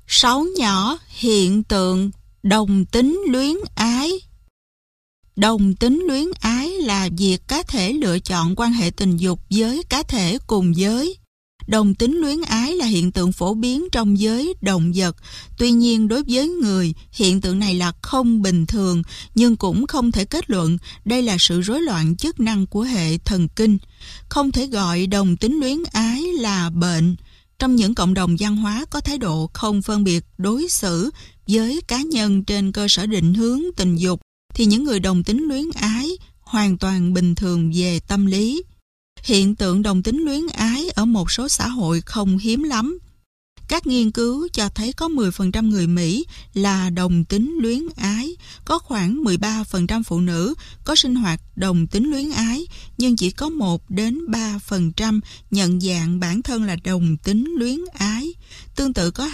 6 nhỏ hiện tượng đồng tính luyến ái. Đồng tính luyến ái là việc cá thể lựa chọn quan hệ tình dục với cá thể cùng giới. Đồng tính luyến ái là hiện tượng phổ biến trong giới động vật. Tuy nhiên đối với người, hiện tượng này là không bình thường, nhưng cũng không thể kết luận đây là sự rối loạn chức năng của hệ thần kinh. Không thể gọi đồng tính luyến ái là bệnh. Trong những cộng đồng văn hóa có thái độ không phân biệt đối xử với cá nhân trên cơ sở định hướng tình dục, thì những người đồng tính luyến ái hoàn toàn bình thường về tâm lý. Hiện tượng đồng tính luyến ái ở một số xã hội không hiếm lắm. Các nghiên cứu cho thấy có 10% người Mỹ là đồng tính luyến ái, có khoảng 13% phụ nữ có sinh hoạt đồng tính luyến ái, nhưng chỉ có 1-3% nhận dạng bản thân là đồng tính luyến ái. Tương tự có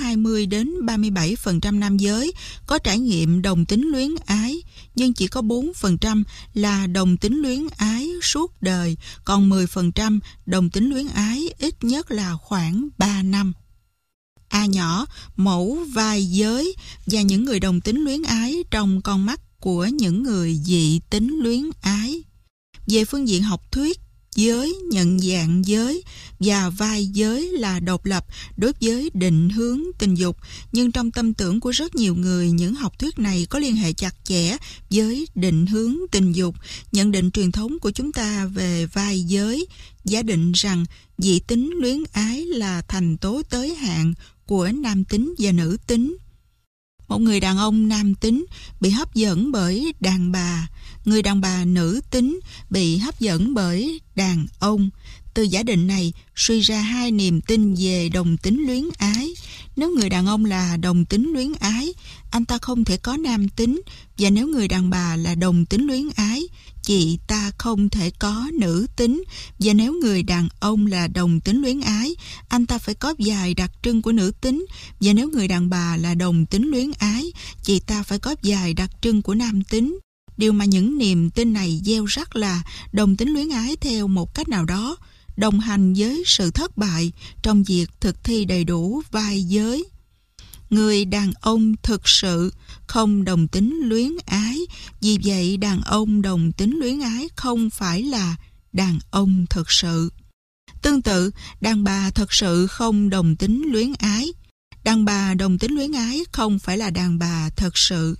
20-37% nam giới có trải nghiệm đồng tính luyến ái, nhưng chỉ có 4% là đồng tính luyến ái suốt đời, còn 10% đồng tính luyến ái ít nhất là khoảng 3 năm. A nhỏ, mẫu vai giới và những người đồng tính luyến ái trong con mắt của những người dị tính luyến ái. Về phương diện học thuyết, giới, nhận dạng giới và vai giới là độc lập đối với định hướng tình dục, nhưng trong tâm tưởng của rất nhiều người, những học thuyết này có liên hệ chặt chẽ với định hướng tình dục. Nhận định truyền thống của chúng ta về vai giới giả định rằng dị tính luyến ái là thành tố tới hạn của nam tính và nữ tính. Một người đàn ông nam tính bị hấp dẫn bởi đàn bà, người đàn bà nữ tính bị hấp dẫn bởi đàn ông. Từ giả định này suy ra hai niềm tin về đồng tính luyến ái. Nếu người đàn ông là đồng tính luyến ái, anh ta không thể có nam tính, và nếu người đàn bà là đồng tính luyến ái, chị ta không thể có nữ tính, và nếu người đàn ông là đồng tính luyến ái, anh ta phải có vài đặc trưng của nữ tính, và nếu người đàn bà là đồng tính luyến ái, chị ta phải có vài đặc trưng của nam tính. Điều mà những niềm tin này gieo rắc là đồng tính luyến ái theo một cách nào đó đồng hành với sự thất bại trong việc thực thi đầy đủ vai giới. Người đàn ông thực sự không đồng tính luyến ái, vì vậy đàn ông đồng tính luyến ái không phải là đàn ông thực sự. Tương tự, đàn bà thực sự không đồng tính luyến ái. Đàn bà đồng tính luyến ái không phải là đàn bà thực sự.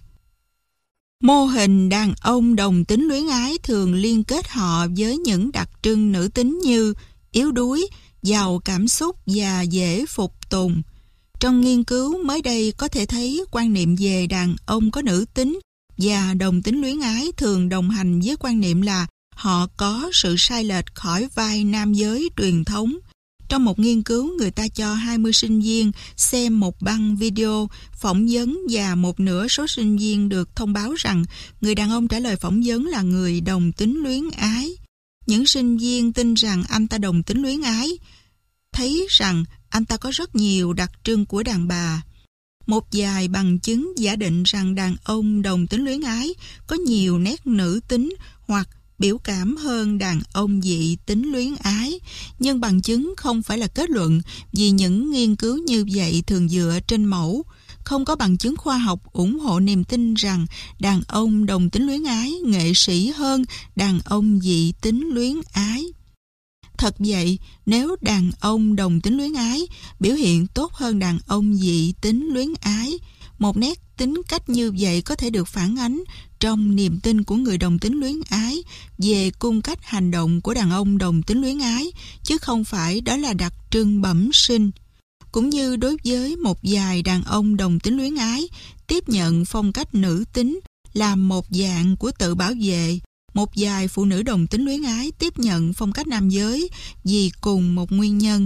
Mô hình đàn ông đồng tính luyến ái thường liên kết họ với những đặc trưng nữ tính như yếu đuối, giàu cảm xúc và dễ phục tùng. Trong nghiên cứu mới đây có thể thấy quan niệm về đàn ông có nữ tính và đồng tính luyến ái thường đồng hành với quan niệm là họ có sự sai lệch khỏi vai nam giới truyền thống. Trong một nghiên cứu, người ta cho 20 sinh viên xem một băng video phỏng vấn và một nửa số sinh viên được thông báo rằng người đàn ông trả lời phỏng vấn là người đồng tính luyến ái. Những sinh viên tin rằng anh ta đồng tính luyến ái, thấy rằng anh ta có rất nhiều đặc trưng của đàn bà. Một vài bằng chứng giả định rằng đàn ông đồng tính luyến ái có nhiều nét nữ tính hoặc biểu cảm hơn đàn ông dị tính luyến ái, nhưng bằng chứng không phải là kết luận, vì những nghiên cứu như vậy thường dựa trên mẫu. Không có bằng chứng khoa học ủng hộ niềm tin rằng đàn ông đồng tính luyến ái nghệ sĩ hơn đàn ông dị tính luyến ái. Thật vậy, nếu đàn ông đồng tính luyến ái biểu hiện tốt hơn đàn ông dị tính luyến ái, một nét tính cách như vậy có thể được phản ánh trong niềm tin của người đồng tính luyến ái về cung cách hành động của đàn ông đồng tính luyến ái, chứ không phải đó là đặc trưng bẩm sinh. Cũng như đối với một vài đàn ông đồng tính luyến ái, tiếp nhận phong cách nữ tính là một dạng của tự bảo vệ, một vài phụ nữ đồng tính luyến ái tiếp nhận phong cách nam giới vì cùng một nguyên nhân.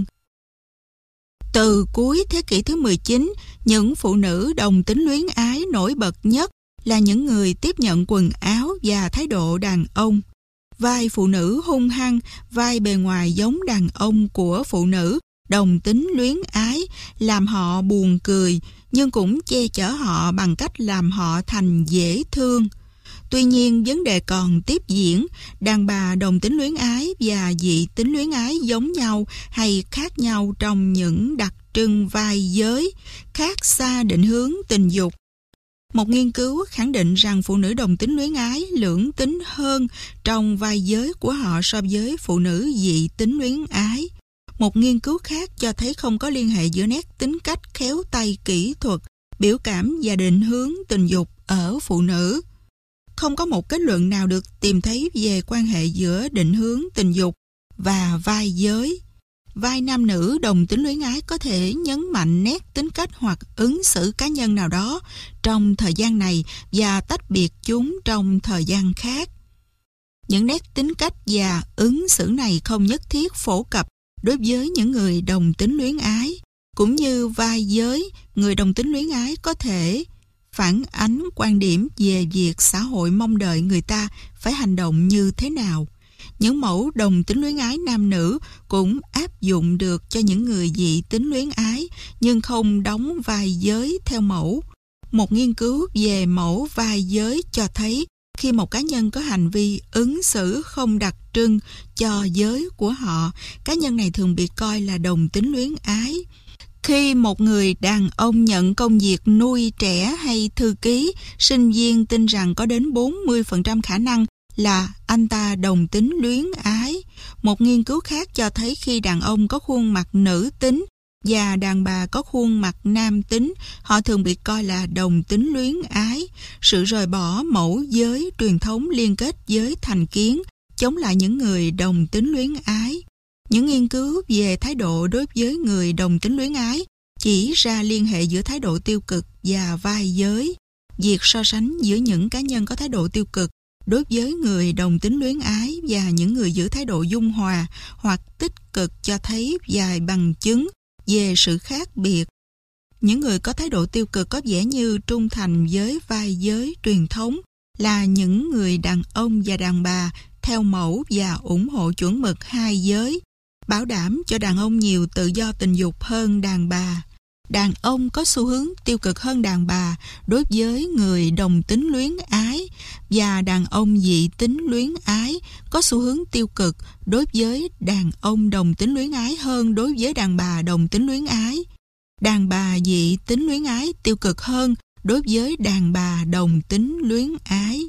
Từ cuối thế kỷ thứ 19, những phụ nữ đồng tính luyến ái nổi bật nhất là những người tiếp nhận quần áo và thái độ đàn ông. Vai phụ nữ hung hăng, vai bề ngoài giống đàn ông của phụ nữ đồng tính luyến ái làm họ buồn cười, nhưng cũng che chở họ bằng cách làm họ thành dễ thương. Tuy nhiên, vấn đề còn tiếp diễn, đàn bà đồng tính luyến ái và dị tính luyến ái giống nhau hay khác nhau trong những đặc trưng vai giới, khác xa định hướng tình dục. Một nghiên cứu khẳng định rằng phụ nữ đồng tính luyến ái lưỡng tính hơn trong vai giới của họ so với phụ nữ dị tính luyến ái. Một nghiên cứu khác cho thấy không có liên hệ giữa nét tính cách khéo tay kỹ thuật, biểu cảm và định hướng tình dục ở phụ nữ. Không có một kết luận nào được tìm thấy về quan hệ giữa định hướng tình dục và vai giới. Vai nam nữ đồng tính luyến ái có thể nhấn mạnh nét tính cách hoặc ứng xử cá nhân nào đó trong thời gian này và tách biệt chúng trong thời gian khác. Những nét tính cách và ứng xử này không nhất thiết phổ cập đối với những người đồng tính luyến ái, cũng như vai giới, người đồng tính luyến ái có thể phản ánh quan điểm về việc xã hội mong đợi người ta phải hành động như thế nào. Những mẫu đồng tính luyến ái nam nữ cũng áp dụng được cho những người dị tính luyến ái, nhưng không đóng vai giới theo mẫu. Một nghiên cứu về mẫu vai giới cho thấy khi một cá nhân có hành vi ứng xử không đặc trưng cho giới của họ, cá nhân này thường bị coi là đồng tính luyến ái. Khi một người đàn ông nhận công việc nuôi trẻ hay thư ký, sinh viên tin rằng có đến 40% khả năng là anh ta đồng tính luyến ái. Một nghiên cứu khác cho thấy khi đàn ông có khuôn mặt nữ tính và đàn bà có khuôn mặt nam tính, họ thường bị coi là đồng tính luyến ái. Sự rời bỏ mẫu giới truyền thống liên kết với thành kiến, chống lại những người đồng tính luyến ái. Những nghiên cứu về thái độ đối với người đồng tính luyến ái chỉ ra liên hệ giữa thái độ tiêu cực và vai giới. Việc so sánh giữa những cá nhân có thái độ tiêu cực đối với người đồng tính luyến ái và những người giữ thái độ dung hòa hoặc tích cực cho thấy vài bằng chứng về sự khác biệt. Những người có thái độ tiêu cực có vẻ như trung thành với vai giới truyền thống, là những người đàn ông và đàn bà theo mẫu và ủng hộ chuẩn mực hai giới, bảo đảm cho đàn ông nhiều tự do tình dục hơn đàn bà. Đàn ông có xu hướng tiêu cực hơn đàn bà đối với người đồng tính luyến ái, và đàn ông dị tính luyến ái có xu hướng tiêu cực đối với đàn ông đồng tính luyến ái hơn đối với đàn bà đồng tính luyến ái. Đàn bà dị tính luyến ái tiêu cực hơn đối với đàn bà đồng tính luyến ái.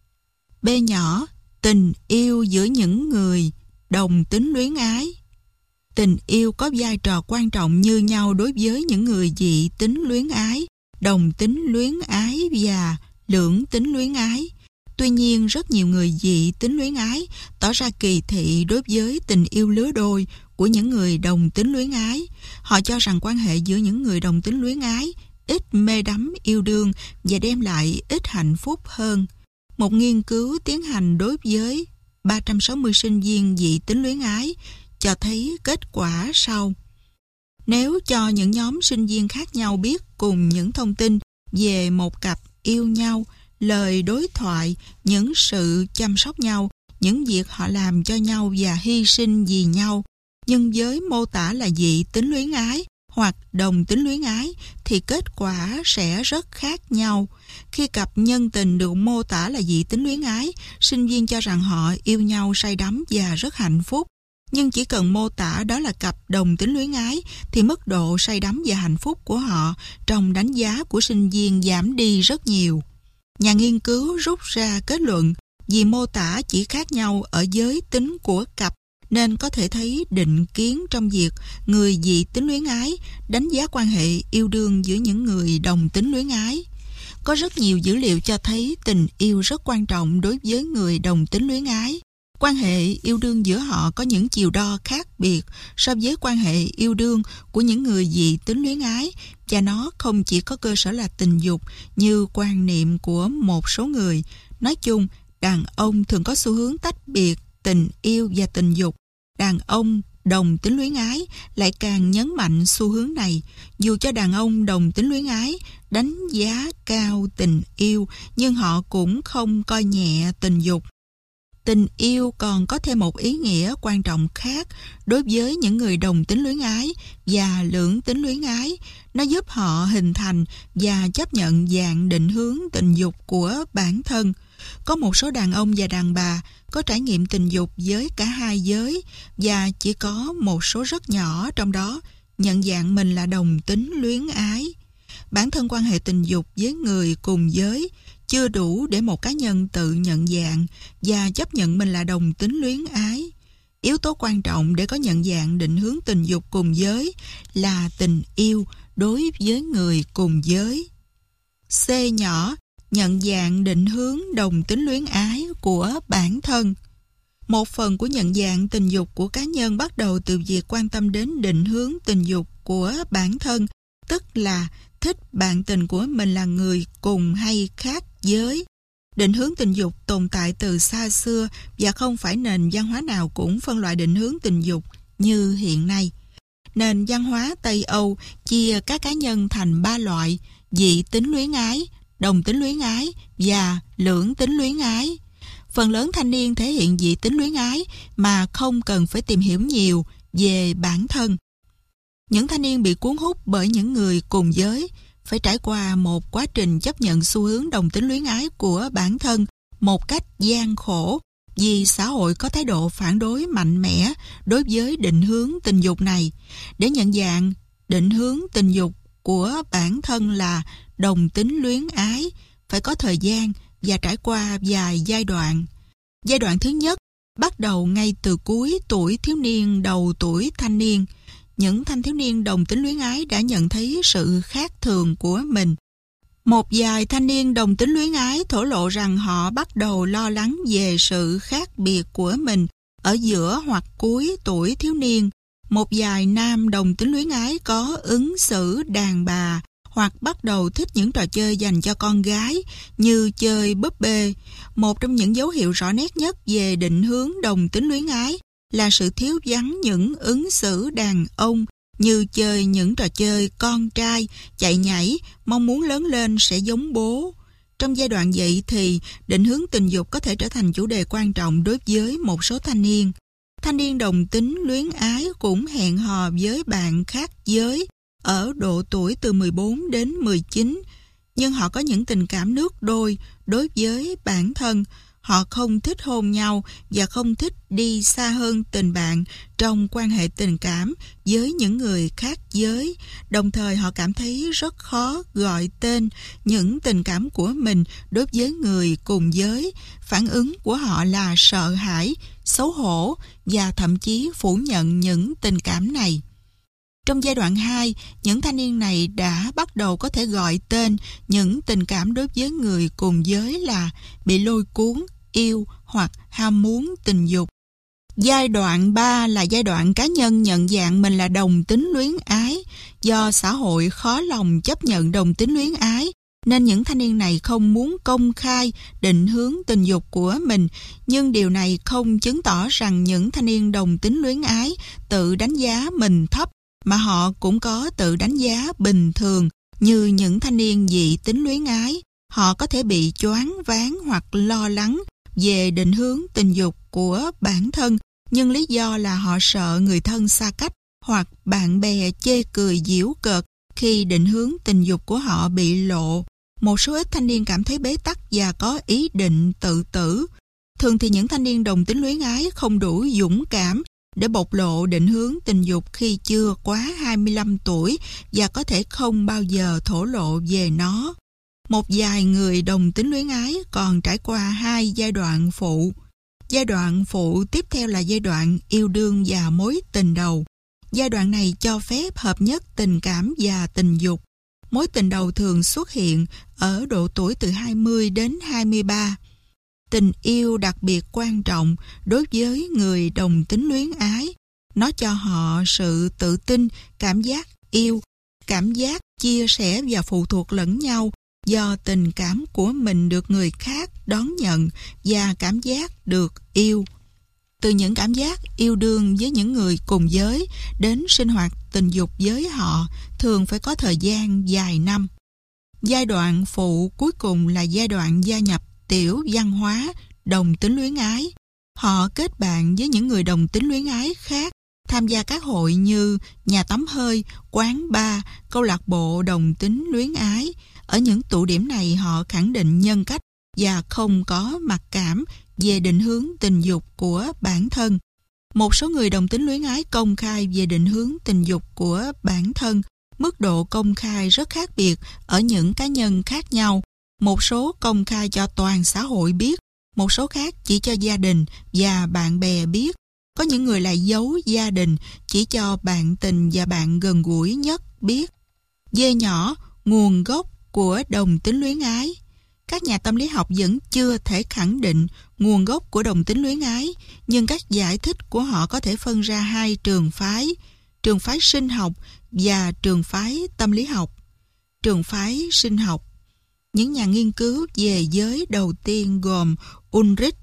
B nhỏ, tình yêu giữa những người đồng tính luyến ái. Tình yêu có vai trò quan trọng như nhau đối với những người dị tính luyến ái, đồng tính luyến ái và lưỡng tính luyến ái. Tuy nhiên, rất nhiều người dị tính luyến ái tỏ ra kỳ thị đối với tình yêu lứa đôi của những người đồng tính luyến ái. Họ cho rằng quan hệ giữa những người đồng tính luyến ái ít mê đắm yêu đương và đem lại ít hạnh phúc hơn. Một nghiên cứu tiến hành đối với 360 sinh viên dị tính luyến ái cho thấy kết quả sau. Nếu cho những nhóm sinh viên khác nhau biết cùng những thông tin về một cặp yêu nhau, lời đối thoại, những sự chăm sóc nhau, những việc họ làm cho nhau và hy sinh vì nhau, nhưng với mô tả là dị tính luyến ái hoặc đồng tính luyến ái thì kết quả sẽ rất khác nhau. Khi cặp nhân tình được mô tả là dị tính luyến ái, sinh viên cho rằng họ yêu nhau say đắm và rất hạnh phúc. Nhưng chỉ cần mô tả đó là cặp đồng tính luyến ái thì mức độ say đắm và hạnh phúc của họ trong đánh giá của sinh viên giảm đi rất nhiều. Nhà nghiên cứu rút ra kết luận vì mô tả chỉ khác nhau ở giới tính của cặp nên có thể thấy định kiến trong việc người dị tính luyến ái đánh giá quan hệ yêu đương giữa những người đồng tính luyến ái. Có rất nhiều dữ liệu cho thấy tình yêu rất quan trọng đối với người đồng tính luyến ái. Quan hệ yêu đương giữa họ có những chiều đo khác biệt so với quan hệ yêu đương của những người dị tính luyến ái, và nó không chỉ có cơ sở là tình dục như quan niệm của một số người. Nói chung, đàn ông thường có xu hướng tách biệt tình yêu và tình dục. Đàn ông đồng tính luyến ái lại càng nhấn mạnh xu hướng này. Dù cho đàn ông đồng tính luyến ái đánh giá cao tình yêu, nhưng họ cũng không coi nhẹ tình dục. Tình yêu còn có thêm một ý nghĩa quan trọng khác đối với những người đồng tính luyến ái và lưỡng tính luyến ái. Nó giúp họ hình thành và chấp nhận dạng định hướng tình dục của bản thân. Có một số đàn ông và đàn bà có trải nghiệm tình dục với cả hai giới, và chỉ có một số rất nhỏ trong đó nhận dạng mình là đồng tính luyến ái. Bản thân quan hệ tình dục với người cùng giới chưa đủ để một cá nhân tự nhận dạng và chấp nhận mình là đồng tính luyến ái. Yếu tố quan trọng để có nhận dạng định hướng tình dục cùng giới là tình yêu đối với người cùng giới. C nhỏ, nhận dạng định hướng đồng tính luyến ái của bản thân. Một phần của nhận dạng tình dục của cá nhân bắt đầu từ việc quan tâm đến định hướng tình dục của bản thân, tức là thích bạn tình của mình là người cùng hay khác giới. Định hướng tình dục tồn tại từ xa xưa và không phải nền văn hóa nào cũng phân loại định hướng tình dục như hiện nay. Nền văn hóa Tây Âu chia các cá nhân thành 3 loại: dị tính luyến ái, đồng tính luyến ái và lưỡng tính luyến ái. Phần lớn thanh niên thể hiện dị tính luyến ái mà không cần phải tìm hiểu nhiều về bản thân. Những thanh niên bị cuốn hút bởi những người cùng giới phải trải qua một quá trình chấp nhận xu hướng đồng tính luyến ái của bản thân một cách gian khổ, vì xã hội có thái độ phản đối mạnh mẽ đối với định hướng tình dục này. Để nhận dạng định hướng tình dục của bản thân là đồng tính luyến ái, phải có thời gian và trải qua vài giai đoạn. Giai đoạn thứ nhất bắt đầu ngay từ cuối tuổi thiếu niên đầu tuổi thanh niên. Những thanh thiếu niên đồng tính luyến ái đã nhận thấy sự khác thường của mình. Một vài thanh niên đồng tính luyến ái thổ lộ rằng họ bắt đầu lo lắng về sự khác biệt của mình ở giữa hoặc cuối tuổi thiếu niên. Một vài nam đồng tính luyến ái có ứng xử đàn bà hoặc bắt đầu thích những trò chơi dành cho con gái như chơi búp bê. Một trong những dấu hiệu rõ nét nhất về định hướng đồng tính luyến ái là sự thiếu vắng những ứng xử đàn ông như chơi những trò chơi con trai, chạy nhảy, mong muốn lớn lên sẽ giống bố. Trong giai đoạn dậy thì, định hướng tình dục có thể trở thành chủ đề quan trọng đối với một số thanh niên. Thanh niên đồng tính luyến ái cũng hẹn hò với bạn khác giới ở độ tuổi từ 14 đến 19, nhưng họ có những tình cảm nước đôi đối với bản thân. Họ không thích hôn nhau và không thích đi xa hơn tình bạn trong quan hệ tình cảm với những người khác giới. Đồng thời họ cảm thấy rất khó gọi tên những tình cảm của mình đối với người cùng giới. Phản ứng của họ là sợ hãi, xấu hổ và thậm chí phủ nhận những tình cảm này. Trong giai đoạn 2, những thanh niên này đã bắt đầu có thể gọi tên những tình cảm đối với người cùng giới là bị lôi cuốn, yêu hoặc ham muốn tình dục. Giai đoạn 3 là giai đoạn cá nhân nhận dạng mình là đồng tính luyến ái. Do xã hội khó lòng chấp nhận đồng tính luyến ái, nên những thanh niên này không muốn công khai định hướng tình dục của mình. Nhưng điều này không chứng tỏ rằng những thanh niên đồng tính luyến ái tự đánh giá mình thấp, mà họ cũng có tự đánh giá bình thường như những thanh niên dị tính luyến ái. Họ có thể bị choáng váng hoặc lo lắng về định hướng tình dục của bản thân, nhưng lý do là họ sợ người thân xa cách hoặc bạn bè chê cười giễu cợt khi định hướng tình dục của họ bị lộ. Một số ít thanh niên cảm thấy bế tắc và có ý định tự tử. Thường thì những thanh niên đồng tính luyến ái không đủ dũng cảm để bộc lộ định hướng tình dục khi chưa quá 25 tuổi và có thể không bao giờ thổ lộ về nó. Một vài người đồng tính luyến ái còn trải qua 2 giai đoạn phụ. Giai đoạn phụ tiếp theo là giai đoạn yêu đương và mối tình đầu. Giai đoạn này cho phép hợp nhất tình cảm và tình dục. Mối tình đầu thường xuất hiện ở độ tuổi từ 20 đến 23. Tình yêu đặc biệt quan trọng đối với người đồng tính luyến ái. Nó cho họ sự tự tin, cảm giác yêu, cảm giác chia sẻ và phụ thuộc lẫn nhau do tình cảm của mình được người khác đón nhận và cảm giác được yêu. Từ những cảm giác yêu đương với những người cùng giới đến sinh hoạt tình dục với họ thường phải có thời gian vài năm. Giai đoạn phụ cuối cùng là giai đoạn gia nhập tiểu văn hóa đồng tính luyến ái. Họ kết bạn với những người đồng tính luyến ái khác, tham gia các hội như nhà tắm hơi, quán bar, câu lạc bộ đồng tính luyến ái. Ở những tụ điểm này họ khẳng định nhân cách và không có mặc cảm về định hướng tình dục của bản thân. Một số người đồng tính luyến ái công khai về định hướng tình dục của bản thân. Mức độ công khai rất khác biệt ở những cá nhân khác nhau. Một số công khai cho toàn xã hội biết, một số khác chỉ cho gia đình và bạn bè biết. Có những người lại giấu gia đình, chỉ cho bạn tình và bạn gần gũi nhất biết. D nhỏ, nguồn gốc của đồng tính luyến ái. Các nhà tâm lý học vẫn chưa thể khẳng định nguồn gốc của đồng tính luyến ái, nhưng các giải thích của họ có thể phân ra hai trường phái sinh học và trường phái tâm lý học. Trường phái sinh học. Những nhà nghiên cứu về giới đầu tiên gồm Ulrich,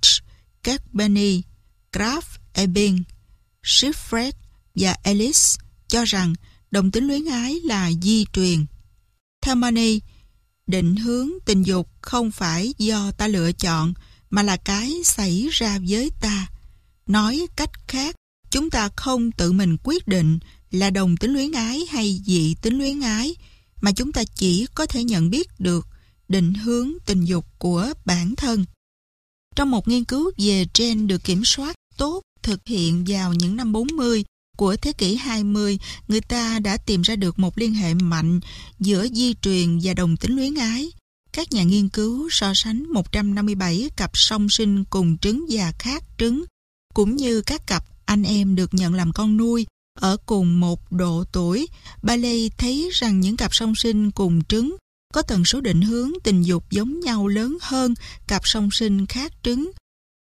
Carpeni, Graf, Ebing, Schifred và Ellis cho rằng đồng tính luyến ái là di truyền. Theo Money, định hướng tình dục không phải do ta lựa chọn mà là cái xảy ra với ta. Nói cách khác, chúng ta không tự mình quyết định là đồng tính luyến ái hay dị tính luyến ái, mà chúng ta chỉ có thể nhận biết được định hướng tình dục của bản thân. Trong một nghiên cứu về gen được kiểm soát tốt thực hiện vào những năm 40 của thế kỷ 20, người ta đã tìm ra được một liên hệ mạnh giữa di truyền và đồng tính luyến ái. Các nhà nghiên cứu so sánh 157 cặp song sinh cùng trứng và khác trứng, cũng như các cặp anh em được nhận làm con nuôi ở cùng một độ tuổi. Bailey thấy rằng những cặp song sinh cùng trứng có tần số định hướng tình dục giống nhau lớn hơn cặp song sinh khác trứng.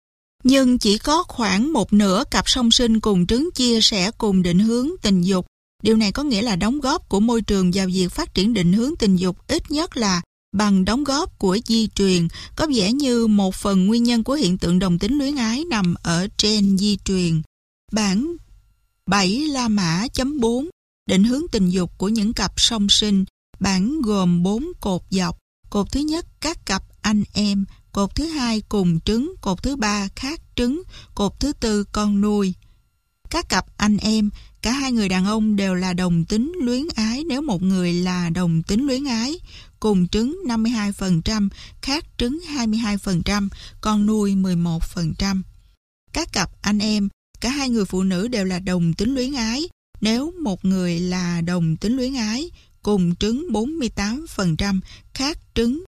Nhưng chỉ có khoảng một nửa cặp song sinh cùng trứng chia sẻ cùng định hướng tình dục. Điều này có nghĩa là đóng góp của môi trường vào việc phát triển định hướng tình dục ít nhất là bằng đóng góp của di truyền. Có vẻ như một phần nguyên nhân của hiện tượng đồng tính luyến ái nằm ở gen di truyền. Bản 7 La Mã.4 định hướng tình dục của những cặp song sinh. Bản gồm 4 cột dọc. Cột thứ nhất các cặp anh em, cột thứ hai cùng trứng, cột thứ ba khác trứng, cột thứ tư con nuôi. Các cặp anh em, cả hai người đàn ông đều là đồng tính luyến ái nếu một người là đồng tính luyến ái, cùng trứng 52%, khác trứng 22%, con nuôi 11%. Các cặp anh em, cả hai người phụ nữ đều là đồng tính luyến ái nếu một người là đồng tính luyến ái, cùng trứng 48%, khác trứng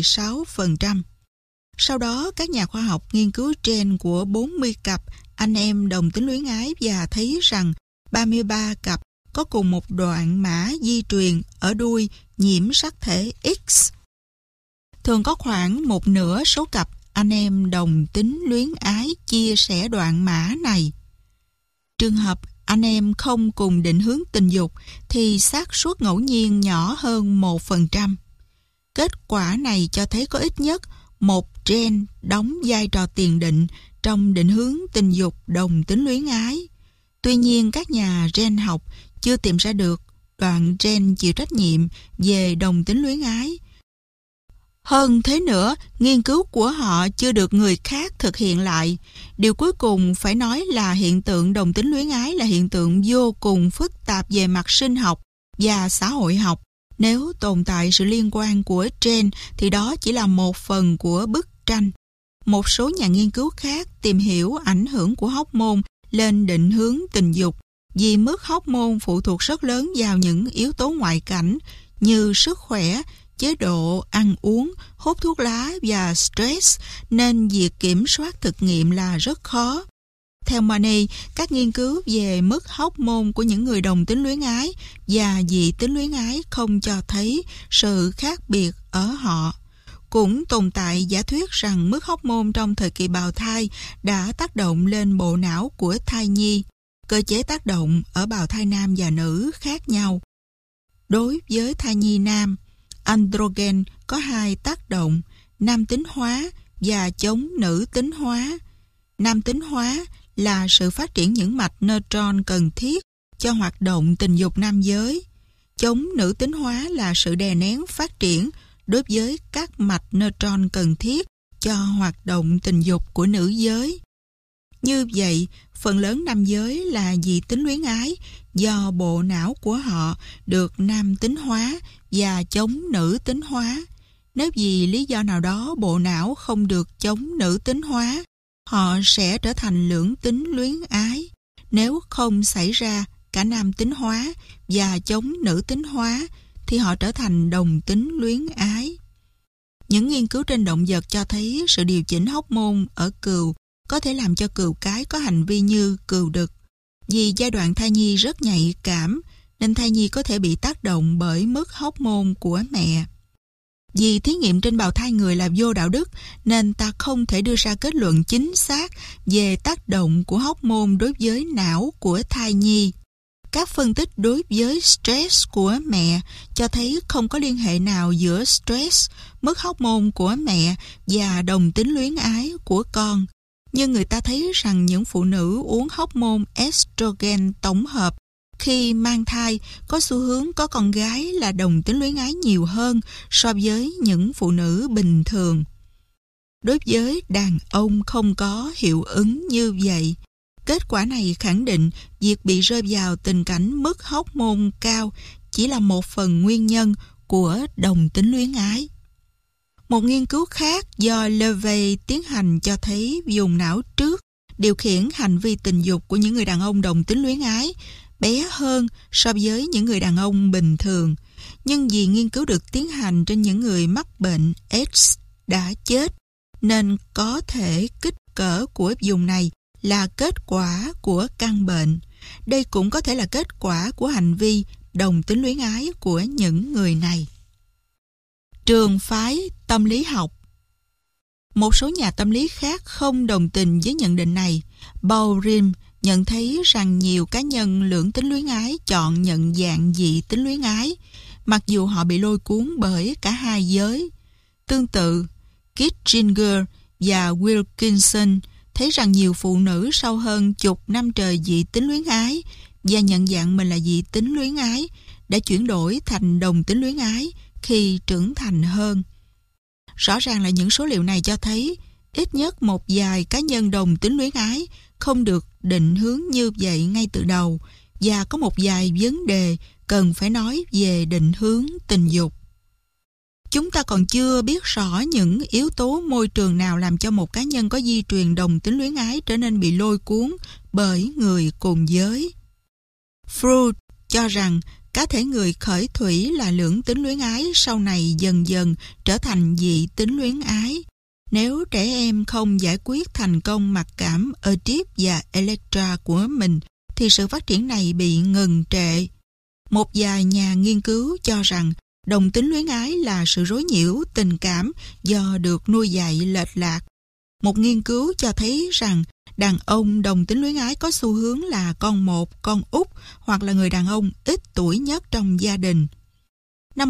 16%. Sau đó, các nhà khoa học nghiên cứu gen của 40 cặp anh em đồng tính luyến ái và thấy rằng 33 cặp có cùng một đoạn mã di truyền ở đuôi nhiễm sắc thể X. Thường có khoảng một nửa số cặp anh em đồng tính luyến ái chia sẻ đoạn mã này. Trường hợp anh em không cùng định hướng tình dục thì xác suất ngẫu nhiên nhỏ hơn 1%. Kết quả này cho thấy có ít nhất một gen đóng vai trò tiền định trong định hướng tình dục đồng tính luyến ái. Tuy nhiên, các nhà gen học chưa tìm ra được đoạn gen chịu trách nhiệm về đồng tính luyến ái. Hơn thế nữa, nghiên cứu của họ chưa được người khác thực hiện lại. Điều cuối cùng phải nói là hiện tượng đồng tính luyến ái là hiện tượng vô cùng phức tạp về mặt sinh học và xã hội học. Nếu tồn tại sự liên quan của gen thì đó chỉ là một phần của bức tranh. Một số nhà nghiên cứu khác tìm hiểu ảnh hưởng của hormone lên định hướng tình dục vì mức hormone phụ thuộc rất lớn vào những yếu tố ngoại cảnh như sức khỏe, chế độ ăn uống, hút thuốc lá và stress, nên việc kiểm soát thực nghiệm là rất khó. Theo Money, các nghiên cứu về mức hormone của những người đồng tính luyến ái và dị tính luyến ái không cho thấy sự khác biệt ở họ. Cũng tồn tại giả thuyết rằng mức hormone trong thời kỳ bào thai đã tác động lên bộ não của thai nhi. Cơ chế tác động ở bào thai nam và nữ khác nhau. Đối với thai nhi nam, androgen có hai tác động, nam tính hóa và chống nữ tính hóa. Nam tính hóa là sự phát triển những mạch neutron cần thiết cho hoạt động tình dục nam giới. Chống nữ tính hóa là sự đè nén phát triển đối với các mạch neutron cần thiết cho hoạt động tình dục của nữ giới. Như vậy, phần lớn nam giới là dị tính luyến ái do bộ não của họ được nam tính hóa và chống nữ tính hóa. Nếu vì lý do nào đó bộ não không được chống nữ tính hóa, họ sẽ trở thành lưỡng tính luyến ái. nếu không xảy ra cả nam tính hóa và chống nữ tính hóa thì họ trở thành đồng tính luyến ái. Những nghiên cứu trên động vật cho thấy sự điều chỉnh hormone ở cừu có thể làm cho cừu cái có hành vi như cừu đực. Vì giai đoạn thai nhi rất nhạy cảm nên thai nhi có thể bị tác động bởi mức hormone của mẹ. Vì thí nghiệm trên bào thai người là vô đạo đức nên ta không thể đưa ra kết luận chính xác về tác động của hormone đối với não của thai nhi. Các phân tích đối với stress của mẹ cho thấy không có liên hệ nào giữa stress, mức hormone của mẹ và đồng tính luyến ái của con. Nhưng người ta thấy rằng những phụ nữ uống hormone estrogen tổng hợp khi mang thai có xu hướng có con gái là đồng tính luyến ái nhiều hơn so với những phụ nữ bình thường. Đối với đàn ông không có hiệu ứng như vậy. Kết quả này khẳng định việc bị rơi vào tình cảnh mức hormone cao chỉ là một phần nguyên nhân của đồng tính luyến ái. Một nghiên cứu khác do Levey tiến hành cho thấy vùng não trước điều khiển hành vi tình dục của những người đàn ông đồng tính luyến ái bé hơn so với những người đàn ông bình thường. Nhưng vì nghiên cứu được tiến hành trên những người mắc bệnh AIDS đã chết, nên có thể kích cỡ của vùng này là kết quả của căn bệnh. Đây cũng có thể là kết quả của hành vi đồng tính luyến ái của những người này. Trường phái tâm lý học. Một số nhà tâm lý khác không đồng tình với nhận định này. Bowring nhận thấy rằng nhiều cá nhân lưỡng tính luyến ái chọn nhận dạng dị tính luyến ái, mặc dù họ bị lôi cuốn bởi cả hai giới. Tương tự, Kissinger và Wilkinson thấy rằng nhiều phụ nữ sau hơn chục năm trời dị tính luyến ái và nhận dạng mình là dị tính luyến ái đã chuyển đổi thành đồng tính luyến ái khi trưởng thành hơn. Rõ ràng là những số liệu này cho thấy ít nhất một vài cá nhân đồng tính luyến ái không được định hướng như vậy ngay từ đầu và có một vài vấn đề cần phải nói về định hướng tình dục. Chúng ta còn chưa biết rõ những yếu tố môi trường nào làm cho một cá nhân có di truyền đồng tính luyến ái trở nên bị lôi cuốn bởi người cùng giới. Freud cho rằng cá thể người khởi thủy là lưỡng tính luyến ái sau này dần dần trở thành dị tính luyến ái. Nếu trẻ em không giải quyết thành công mặc cảm Oedip và Electra của mình thì sự phát triển này bị ngừng trệ. Một vài nhà nghiên cứu cho rằng đồng tính luyến ái là sự rối nhiễu tình cảm do được nuôi dạy lệch lạc. Một nghiên cứu cho thấy rằng đàn ông đồng tính luyến ái có xu hướng là con một, con út hoặc là người đàn ông ít tuổi nhất trong gia đình. Năm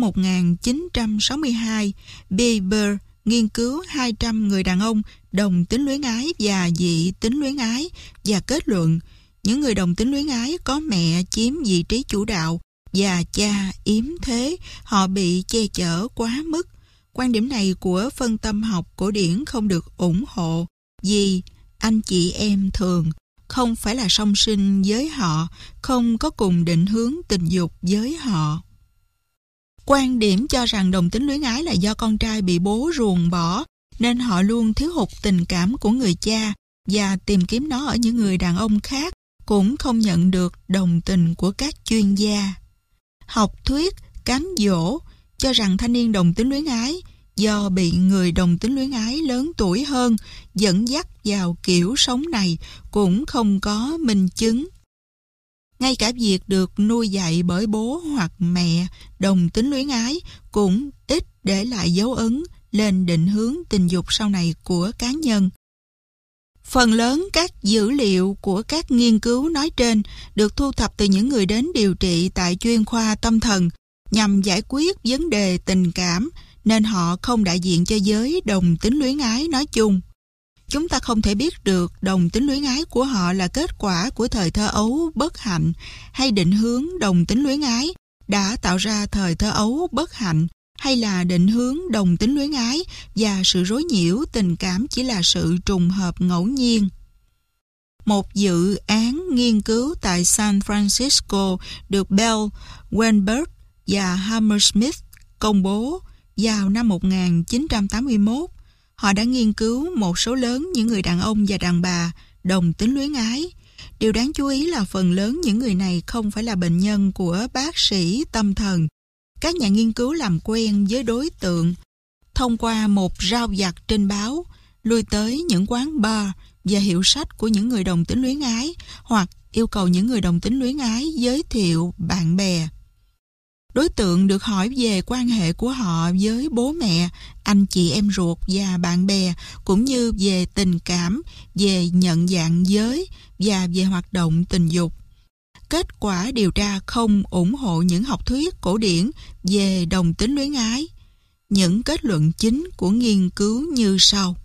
1962, Bieber nghiên cứu 200 người đàn ông đồng tính luyến ái và dị tính luyến ái và kết luận những người đồng tính luyến ái có mẹ chiếm vị trí chủ đạo và cha yếm thế, họ bị che chở quá mức. Quan điểm này của phân tâm học cổ điển không được ủng hộ vì anh chị em thường không phải là song sinh với họ, không có cùng định hướng tình dục với họ. Quan điểm cho rằng đồng tính luyến ái là do con trai bị bố ruồng bỏ nên họ luôn thiếu hụt tình cảm của người cha và tìm kiếm nó ở những người đàn ông khác cũng không nhận được đồng tình của các chuyên gia. Học thuyết cám dỗ cho rằng thanh niên đồng tính luyến ái do bị người đồng tính luyến ái lớn tuổi hơn dẫn dắt vào kiểu sống này cũng không có minh chứng. Ngay cả việc được nuôi dạy bởi bố hoặc mẹ đồng tính luyến ái cũng ít để lại dấu ấn lên định hướng tình dục sau này của cá nhân. Phần lớn các dữ liệu của các nghiên cứu nói trên được thu thập từ những người đến điều trị tại chuyên khoa tâm thần nhằm giải quyết vấn đề tình cảm, nên họ không đại diện cho giới đồng tính luyến ái nói chung. Chúng ta không thể biết được đồng tính luyến ái của họ là kết quả của thời thơ ấu bất hạnh hay định hướng đồng tính luyến ái đã tạo ra thời thơ ấu bất hạnh, hay là định hướng đồng tính luyến ái và sự rối nhiễu tình cảm chỉ là sự trùng hợp ngẫu nhiên. Một dự án nghiên cứu tại San Francisco được Bell, Weinberg và Hammersmith công bố vào năm 1981. Họ đã nghiên cứu một số lớn những người đàn ông và đàn bà đồng tính luyến ái. Điều đáng chú ý là phần lớn những người này không phải là bệnh nhân của bác sĩ tâm thần. Các nhà nghiên cứu làm quen với đối tượng thông qua một rao vặt trên báo, lui tới những quán bar và hiệu sách của những người đồng tính luyến ái, hoặc yêu cầu những người đồng tính luyến ái giới thiệu bạn bè. Đối tượng được hỏi về quan hệ của họ với bố mẹ, anh chị em ruột và bạn bè, cũng như về tình cảm, về nhận dạng giới và về hoạt động tình dục. Kết quả điều tra không ủng hộ những học thuyết cổ điển về đồng tính luyến ái. Những kết luận chính của nghiên cứu như sau.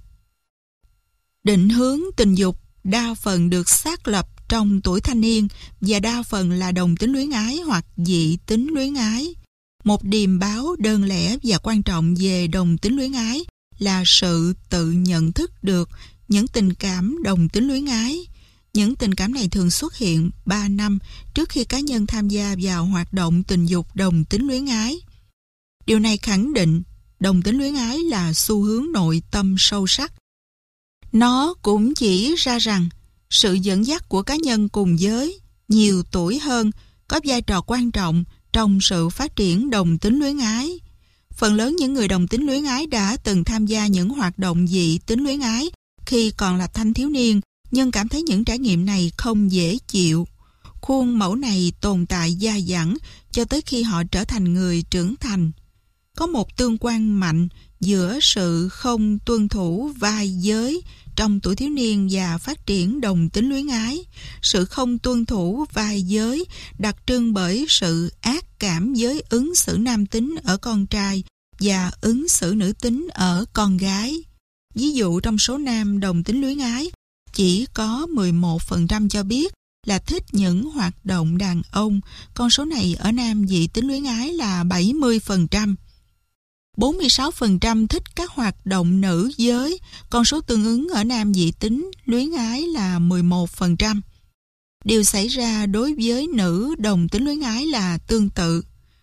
Định hướng tình dục đa phần được xác lập trong tuổi thanh niên và đa phần là đồng tính luyến ái hoặc dị tính luyến ái. Một điềm báo đơn lẻ và quan trọng về đồng tính luyến ái là sự tự nhận thức được những tình cảm đồng tính luyến ái. Những tình cảm này thường xuất hiện 3 năm trước khi cá nhân tham gia vào hoạt động tình dục đồng tính luyến ái. Điều này khẳng định đồng tính luyến ái là xu hướng nội tâm sâu sắc. Nó cũng chỉ ra rằng sự dẫn dắt của cá nhân cùng giới nhiều tuổi hơn có vai trò quan trọng trong sự phát triển đồng tính luyến ái. Phần lớn những người đồng tính luyến ái đã từng tham gia những hoạt động dị tính luyến ái khi còn là thanh thiếu niên, nhưng cảm thấy những trải nghiệm này không dễ chịu. Khuôn mẫu này tồn tại dai dẳng cho tới khi họ trở thành người trưởng thành. Có một tương quan mạnh giữa sự không tuân thủ vai giới trong tuổi thiếu niên và phát triển đồng tính luyến ái. Sự không tuân thủ vai giới đặc trưng bởi sự ác cảm với ứng xử nam tính ở con trai và ứng xử nữ tính ở con gái. Ví dụ trong số nam đồng tính luyến ái, chỉ có 11% cho biết là thích những hoạt động đàn ông, con số này ở nam dị tính luyến ái là 70%. 46% thích các hoạt động nữ giới, con số tương ứng ở nam dị tính luyến ái là 11%. Điều xảy ra đối với nữ đồng tính luyến ái là tương tự.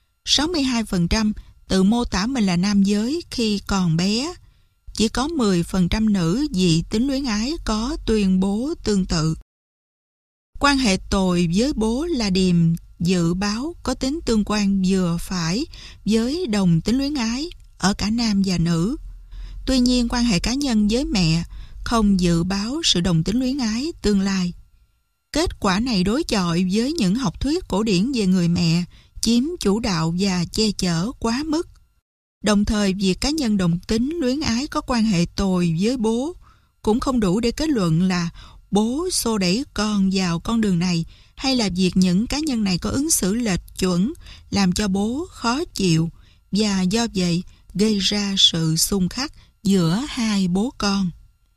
62% tự mô tả mình là nam giới khi còn bé. Chỉ có 10% nữ dị tính luyến ái có tuyên bố tương tự. Quan hệ tồi với bố là điềm dự báo có tính tương quan vừa phải với đồng tính luyến ái ở cả nam và nữ. Tuy nhiên, quan hệ cá nhân với mẹ không dự báo sự đồng tính luyến ái tương lai. Kết quả này đối chọi với những học thuyết cổ điển về người mẹ chiếm chủ đạo và che chở quá mức. Đồng thời, việc cá nhân đồng tính luyến ái có quan hệ tồi với bố cũng không đủ để kết luận là bố xô đẩy con vào con đường này, hay là việc những cá nhân này có ứng xử lệch chuẩn làm cho bố khó chịu và do vậy gây ra sự xung khắc giữa hai bố con.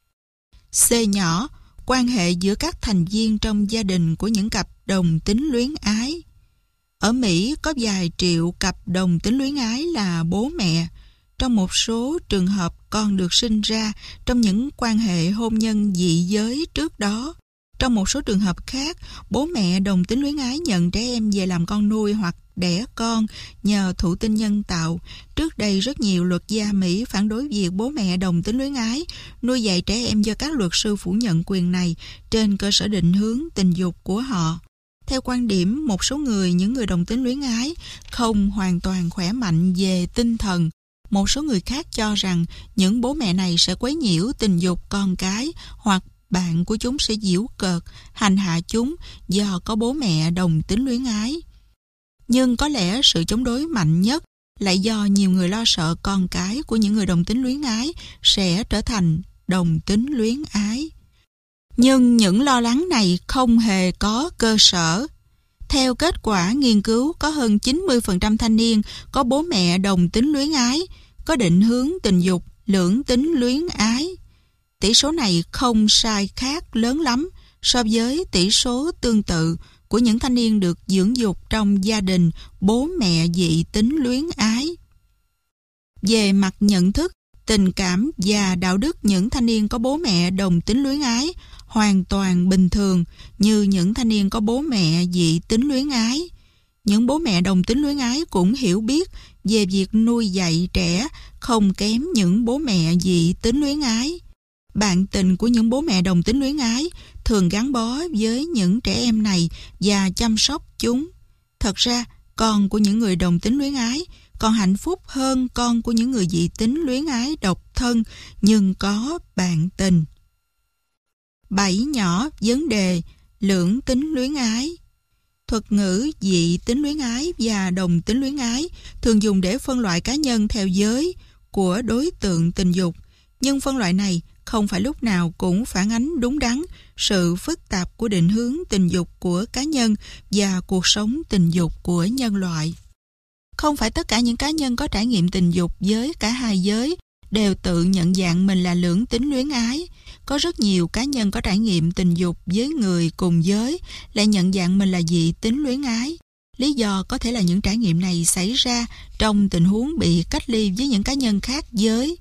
C nhỏ, quan hệ giữa các thành viên trong gia đình của những cặp đồng tính luyến ái. Ở Mỹ có vài triệu cặp đồng tính luyến ái là bố mẹ. Trong một số trường hợp con được sinh ra trong những quan hệ hôn nhân dị giới trước đó. Trong một số trường hợp khác, bố mẹ đồng tính luyến ái nhận trẻ em về làm con nuôi hoặc đẻ con nhờ thụ tinh nhân tạo. Trước đây rất nhiều luật gia Mỹ phản đối việc bố mẹ đồng tính luyến ái nuôi dạy trẻ em do các luật sư phủ nhận quyền này trên cơ sở định hướng tình dục của họ. Theo quan điểm một số người, những người đồng tính luyến ái không hoàn toàn khỏe mạnh về tinh thần. Một số người khác cho rằng những bố mẹ này sẽ quấy nhiễu tình dục con cái hoặc bạn của chúng sẽ giễu cợt, hành hạ chúng do có bố mẹ đồng tính luyến ái. Nhưng có lẽ sự chống đối mạnh nhất lại do nhiều người lo sợ con cái của những người đồng tính luyến ái sẽ trở thành đồng tính luyến ái. Nhưng những lo lắng này không hề có cơ sở. Theo kết quả nghiên cứu, có hơn 90% thanh niên có bố mẹ đồng tính luyến ái, có định hướng tình dục lưỡng tính luyến ái. Tỷ số này không sai khác lớn lắm so với tỷ số tương tự của những thanh niên được dưỡng dục trong gia đình bố mẹ dị tính luyến ái. Về mặt nhận thức, tình cảm và đạo đức, những thanh niên có bố mẹ đồng tính luyến ái hoàn toàn bình thường như những thanh niên có bố mẹ dị tính luyến ái. Những bố mẹ đồng tính luyến ái cũng hiểu biết về việc nuôi dạy trẻ không kém những bố mẹ dị tính luyến ái. bạn tình của những bố mẹ đồng tính luyến ái thường gắn bó với những trẻ em này và chăm sóc chúng. Thật ra, con của những người đồng tính luyến ái còn hạnh phúc hơn con của những người dị tính luyến ái độc thân nhưng có bạn tình. 7 nhỏ vấn đề lưỡng tính luyến ái. Thuật ngữ dị tính luyến ái và đồng tính luyến ái thường dùng để phân loại cá nhân theo giới của đối tượng tình dục, nhưng phân loại này không phải lúc nào cũng phản ánh đúng đắn sự phức tạp của định hướng tình dục của cá nhân và cuộc sống tình dục của nhân loại. Không phải tất cả những cá nhân có trải nghiệm tình dục với cả hai giới đều tự nhận dạng mình là lưỡng tính luyến ái. Có rất nhiều cá nhân có trải nghiệm tình dục với người cùng giới lại nhận dạng mình là dị tính luyến ái. Lý do có thể là những trải nghiệm này xảy ra trong tình huống bị cách ly với những cá nhân khác giới.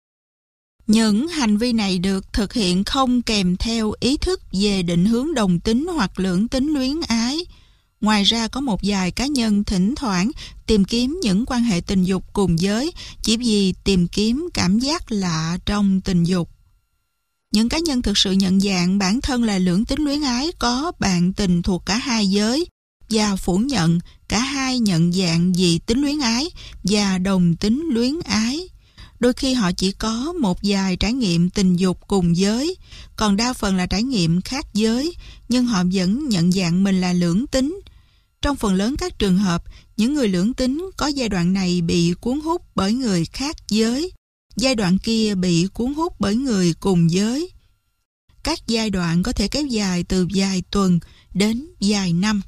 Những hành vi này được thực hiện không kèm theo ý thức về định hướng đồng tính hoặc lưỡng tính luyến ái. Ngoài ra, có một vài cá nhân thỉnh thoảng tìm kiếm những quan hệ tình dục cùng giới chỉ vì tìm kiếm cảm giác lạ trong tình dục. Những cá nhân thực sự nhận dạng bản thân là lưỡng tính luyến ái có bạn tình thuộc cả hai giới và phủ nhận cả hai nhận dạng dị tính luyến ái và đồng tính luyến ái. Đôi khi họ chỉ có một vài trải nghiệm tình dục cùng giới, còn đa phần là trải nghiệm khác giới, nhưng họ vẫn nhận dạng mình là lưỡng tính. Trong phần lớn các trường hợp, những người lưỡng tính có giai đoạn này bị cuốn hút bởi người khác giới, giai đoạn kia bị cuốn hút bởi người cùng giới. Các giai đoạn có thể kéo dài từ vài tuần đến vài năm.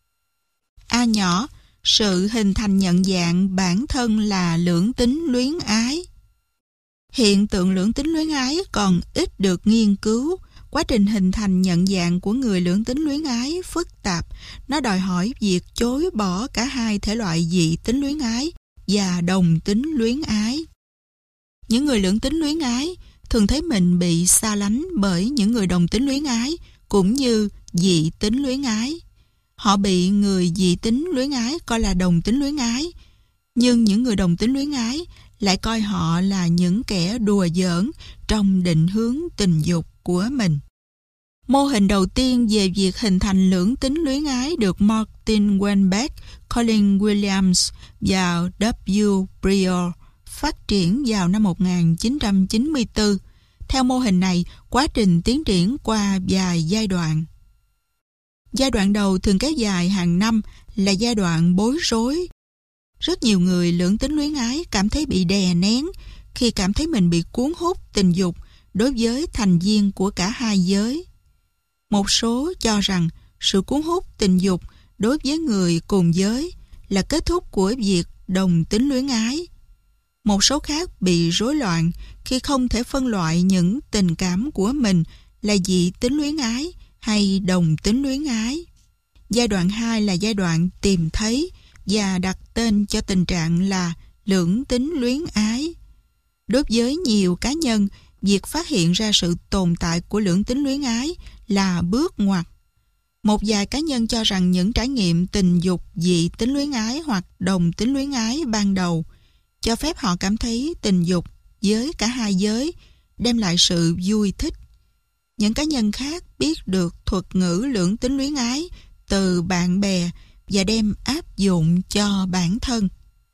A nhỏ, sự hình thành nhận dạng bản thân là lưỡng tính luyến ái. Hiện tượng lưỡng tính luyến ái còn ít được nghiên cứu. Quá trình hình thành nhận dạng của người lưỡng tính luyến ái phức tạp. Nó đòi hỏi việc chối bỏ cả hai thể loại dị tính luyến ái và đồng tính luyến ái. Những người lưỡng tính luyến ái thường thấy mình bị xa lánh bởi những người đồng tính luyến ái cũng như dị tính luyến ái. Họ bị người dị tính luyến ái coi là đồng tính luyến ái, nhưng những người đồng tính luyến ái lại coi họ là những kẻ đùa giỡn trong định hướng tình dục của mình. Mô hình đầu tiên về việc hình thành lưỡng tính luyến ái được Martin Weinberg, Colin Williams và W. Brier phát triển vào năm 1994. Theo mô hình này, quá trình tiến triển qua vài giai đoạn. Giai đoạn đầu thường kéo dài hàng năm là giai đoạn bối rối. Rất nhiều người lưỡng tính luyến ái cảm thấy bị đè nén khi cảm thấy mình bị cuốn hút tình dục đối với thành viên của cả hai giới. Một số cho rằng sự cuốn hút tình dục đối với người cùng giới là kết thúc của việc đồng tính luyến ái. Một số khác bị rối loạn khi không thể phân loại những tình cảm của mình là dị tính luyến ái hay đồng tính luyến ái. Giai đoạn 2 là giai đoạn tìm thấy và đặt tên cho tình trạng là lưỡng tính luyến ái. Đối với nhiều cá nhân, việc phát hiện ra sự tồn tại của lưỡng tính luyến ái là bước ngoặt. Một vài cá nhân cho rằng những trải nghiệm tình dục dị tính luyến ái hoặc đồng tính luyến ái ban đầu cho phép họ cảm thấy tình dục với cả hai giới đem lại sự vui thích. Những cá nhân khác biết được thuật ngữ lưỡng tính luyến ái từ bạn bè và đem áp dụng cho bản thân.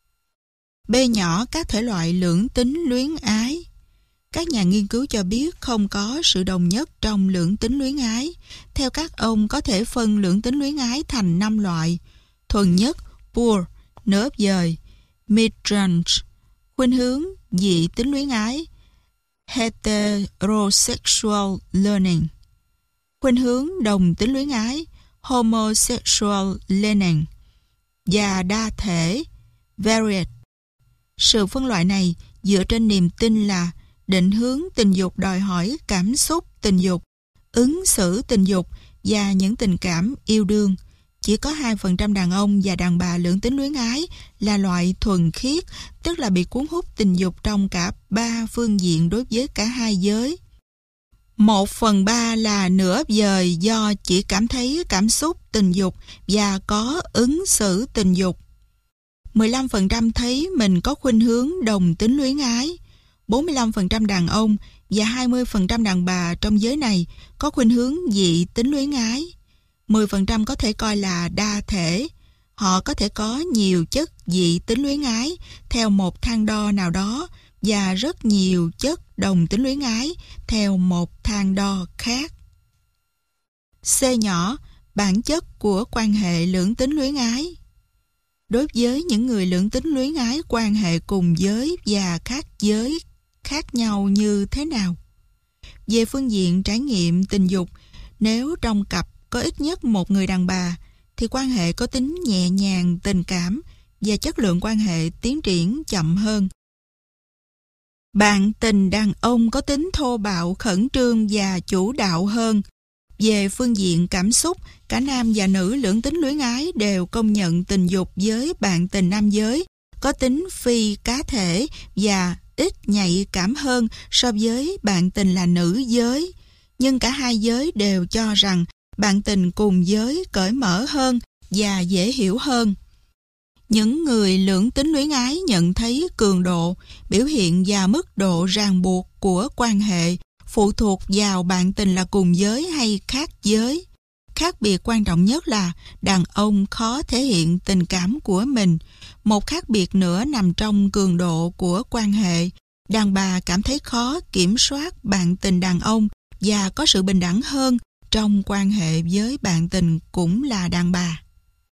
B nhỏ, các thể loại lưỡng tính luyến ái. Các nhà nghiên cứu cho biết không có sự đồng nhất trong lưỡng tính luyến ái. Theo các ông, có thể phân lưỡng tính luyến ái thành 5 loại: thuần nhất, pure, nửa vời, mid-range, khuynh hướng dị tính luyến ái, heterosexual leaning, khuynh hướng đồng tính luyến ái, homosexual leaning, và đa thể, varied. Sự phân loại này dựa trên niềm tin là định hướng tình dục đòi hỏi cảm xúc tình dục, ứng xử tình dục và những tình cảm yêu đương. Chỉ có 2% đàn ông và đàn bà lưỡng tính luyến ái là loại thuần khiết, tức là bị cuốn hút tình dục trong cả 3 phương diện đối với cả hai giới. 1/3 là nửa vời do chỉ cảm thấy cảm xúc tình dục và có ứng xử tình dục. 15% thấy mình có khuynh hướng đồng tính luyến ái. 45% đàn ông và 20% đàn bà trong giới này có khuynh hướng dị tính luyến ái. 10% có thể coi là đa thể. Họ có thể có nhiều chất dị tính luyến ái theo một thang đo nào đó và rất nhiều chất đồng tính luyến ái theo một thang đo khác. C nhỏ, bản chất của quan hệ lưỡng tính luyến ái. Đối với những người lưỡng tính luyến ái, quan hệ cùng giới và khác giới khác nhau như thế nào? Về phương diện trải nghiệm tình dục, nếu trong cặp có ít nhất một người đàn bà, thì quan hệ có tính nhẹ nhàng, tình cảm và chất lượng quan hệ tiến triển chậm hơn. Bạn tình đàn ông có tính thô bạo, khẩn trương và chủ đạo hơn. Về phương diện cảm xúc, cả nam và nữ lưỡng tính luyến ái đều công nhận tình dục với bạn tình nam giới có tính phi cá thể và ít nhạy cảm hơn so với bạn tình là nữ giới. Nhưng cả hai giới đều cho rằng bạn tình cùng giới cởi mở hơn và dễ hiểu hơn. Những người lưỡng tính luyến ái nhận thấy cường độ, biểu hiện và mức độ ràng buộc của quan hệ phụ thuộc vào bạn tình là cùng giới hay khác giới. Khác biệt quan trọng nhất là đàn ông khó thể hiện tình cảm của mình. Một khác biệt nữa nằm trong cường độ của quan hệ. Đàn bà cảm thấy khó kiểm soát bạn tình đàn ông và có sự bình đẳng hơn trong quan hệ với bạn tình cũng là đàn bà.